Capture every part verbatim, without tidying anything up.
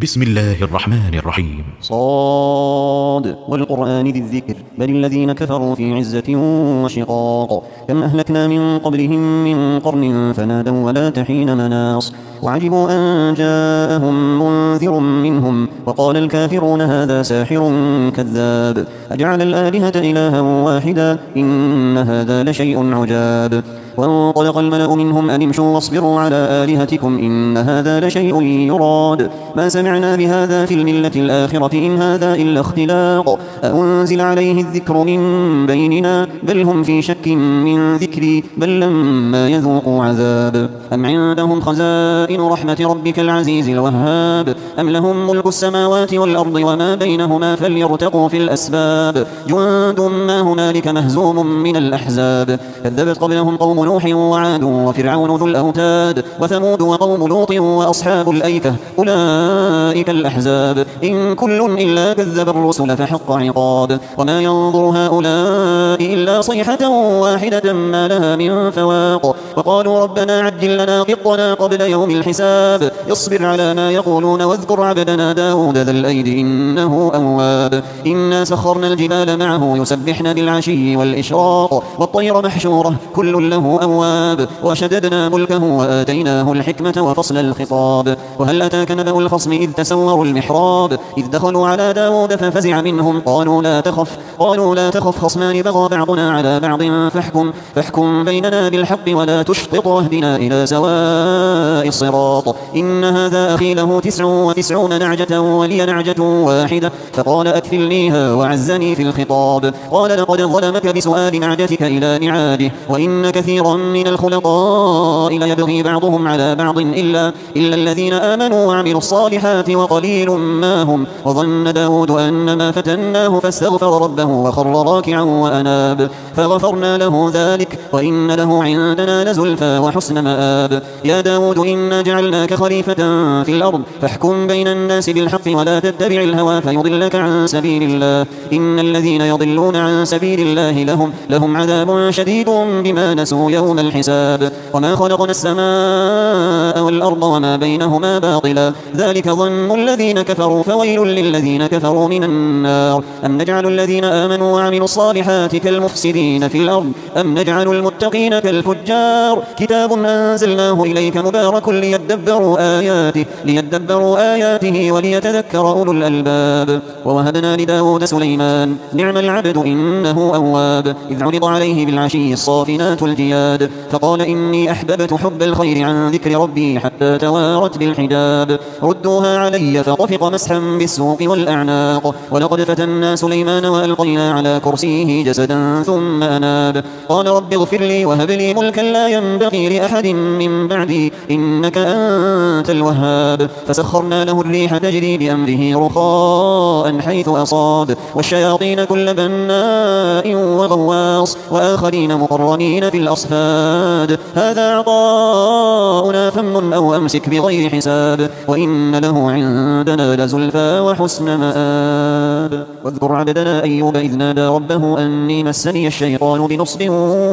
بسم الله الرحمن الرحيم. صاد والقرآن ذي الذكر بل الذين كفروا في عزة وشقاق كم أهلكنا من قبلهم من قرن فنادوا ولا تحين مناص وعجبوا أن جاءهم منذر منهم وقال الكافرون هذا ساحر كذاب أجعل الآلهة إلها واحدا إن هذا لشيء عجاب وانطلق الملأ منهم أن امشوا واصبروا على آلهتكم إن هذا لشيء يراد ما سمعنا بهذا في الملة الآخرة إن هذا إلا اختلاق أنزل عليه الذكر من بيننا بل هم في شك من ذكري بل لما يذوقوا عذاب أم عندهم خزائن رحمة ربك العزيز الوهاب أم لهم ملك السماوات والأرض وما بينهما فليرتقوا في الأسباب جند ما هنالك مهزوم من الأحزاب كذبت قبلهم قوم نوح وعاد وفرعون ذو الأوتاد وثمود وقوم لوط وأصحاب الأيكة أولئك الأحزاب إن كل إلا كذب الرسل فحق عقاب وما ينظر هؤلاء إلا صيحة واحدة ما لها من فواق وقالوا ربنا عجل لنا قطنا قبل يوم الحساب اصبر على ما يقولون واذكر عبدنا داود ذا الأيد إنه أواب إنا سخرنا الجبال معه يسبحن بالعشي والإشراق والطير محشورة كل له أواب وشددنا ملكه وآتيناه الحكمة وفصل الخطاب وهل أتاك نبأ الخصم إذ تسوروا المحراب إذ دخلوا على داود ففزع منهم قالوا لا تخف قالوا لا تخف خصمان بغى بعضنا على بعض فاحكم فاحكم بيننا بالحق ولا تشطط واهدنا إلى سواء الصراط إن هذا أخي له تسع وتسعون نعجة ولي نعجة واحدة فقال أكفلنيها وعزني في الخطاب قال لقد ظلمك بسؤال نعجتك إلى نعاده وإن كثيرا من الخلطاء ليبغي بعضهم على بعض إلا, إلا الذين آمنوا وعملوا الصالحات وقليل ما هم وظن داود أن ما فتناه فاستغفر ربه وخر راكعا وأناب فغفرنا له ذلك وإن له عندنا لزلفى وحسن مآب يا داود إنا جعلناك خليفة في الأرض فاحكم بين الناس بالحق ولا تتبع الهوى فيضلك عن سبيل الله إن الذين يضلون عن سبيل الله لهم, لهم عذاب شديد بما نسوا يوم الحساب وما خلقنا السماء والأرض وما بينهما باطلا ذلك ظن الذين كفروا فويل للذين كفروا من النار أم نجعل الذين آمنوا وعملوا الصالحات كالمفسدين في الأرض أم نجعل المتقين كالفجار كتاب أنزلناه إليك مبارك ليدبروا آياته ليدبروا آياته وليتذكر أولو الألباب ووهبنا لداود سليمان نعم العبد إنه أواب إذ عرض عليه بالعشي الصافنات الجياد فقال إني أحببت حب الخير عن ذكر ربي حتى توارت بالحجاب ردوها علي فطفق مسحا بالسوق والأعناق ولقد فتنا سليمان وألقينا على كرسيه جسدا ثم أناب قال رب اغفر لي وهب لي ملكا لا ينبغي لأحد من بعدي إنك أنت الوهاب فسخرنا له الريح تجري بأمره رخاء حيث أصاب والشياطين كل بناء وغواص وآخرين مقرنين في الأصفاد هذا عطاؤنا فمن أو أمسك بغير حساب وإن له عندنا لزلفى وحسن مآب واذكر عبدنا أيوب إذ نادى ربه أني مسني الشيطان بنصب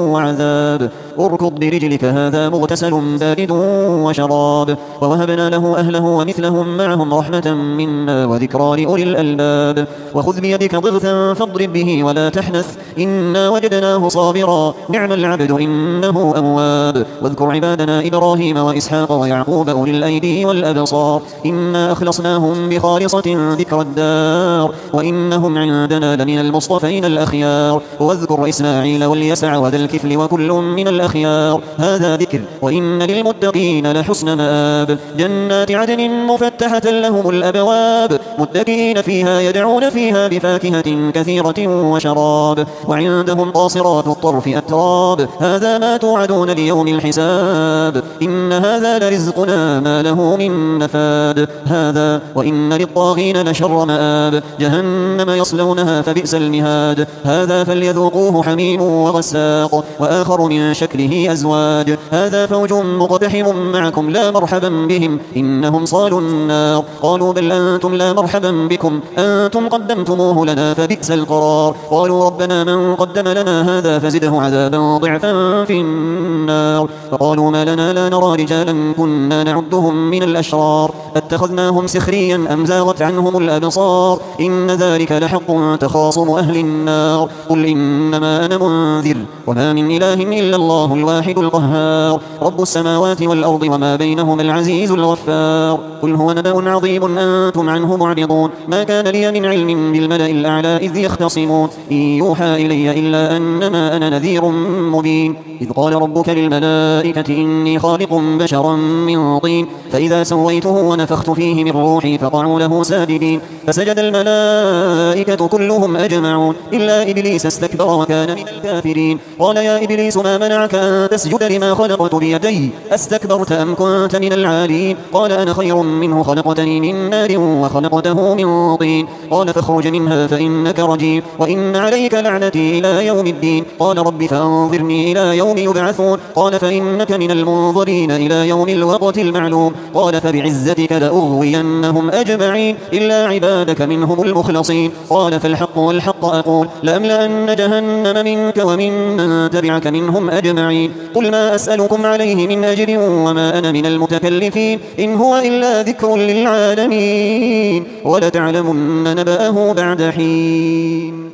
وعذاب اركض برجلك هذا مغتسل بارد وشراب ووهبنا له أهله ومثلهم معهم رحمة منا وذكرى لأولي الألباب وخذ بيدك ضغثا فاضرب به ولا تحنث إنا وجدناه صابرا نعم العبد إنه أواب واذكر عبادنا إبراهيم وإسحاق ويعقوب أولي الأيدي والأبصار إنا أخلصناهم بخالصة ذكر الدار وإنهم عندنا لمن المصطفين الأخيار واذكر إسماعيل واليسع وذا الكفل وكل من الأخيار هذا ذكر وإن للمتقين لحسن مآب جنات عدن مفتحة لهم الأبواب متكئين فيها يدعون فيها بفاكهة كثيرة وشراب وعندهم قاصرات الطرف أتراب هذا ما توعدون ليوم الحساب إن هذا لرزقنا ما له من نفاد هذا وإن للطاغين لشر مآب جهنم يصلونها فبئس المهاد هذا فليذوقوه حميم وغساق وآخر من شكله أزواج هذا فوج مقتحم معكم لا مرحبا بهم إنهم صالوا النار قالوا بل أنتم لا مرحبا بكم أنتم قدمتموه لنا فبئس القرار قالوا ربنا من قدم لنا هذا فزده عذابا ضعفا في النار فقالوا ما لنا لا نرى رجالا كنا نعدهم من الأشرار اتخذناهم سخريا أم زاغت عنهم الأبصار إن ذلك لحق تخاصم أهل النار قل إنما أنا منذر وما من إله إلا الله الواحد القهار رب السماوات والأرض وما بينهما العزيز الغفار قل هو نبأ عظيم أنتم عنه معرضون ما كان لي من علم بالملأ الأعلى إذ يختصمون إن يوحى إلي إلا أنما أنا نذير مبين إذ قال ربك للملائكة إني خالق بشرا من طين فإذا سويته ونفخت فيه من روحي فقعوا له ساجدين فسجد الملائكة كلهم أجمعون إلا إبليس استكبر وكان من الكافرين قال يا إبليس ما منعك أن تسجد لما خلقت بيدي أستكبرت أم كنت من العالين قال أنا خير منه خلقتني من نار وخلقته من طين قال فاخرج منها فإنك رجيم وإن عليك لعنتي إلى يوم الدين قال رب فانظرني إلى يوم يبعثون قال فإنك من المنظرين إلى يوم الوقت المعلوم قال فبعزتك لأغوينهم أجمعين إلا عبادك منهم المخلصين قال فالحق والحق أقول لأملأن جهنم منك ومن من تبعك منهم أجمعين قل ما أسألكم عليه من أجر وما أنا من المتكلفين إن هو إلا ذكر للعالمين ولتعلمن نبأه بعد حين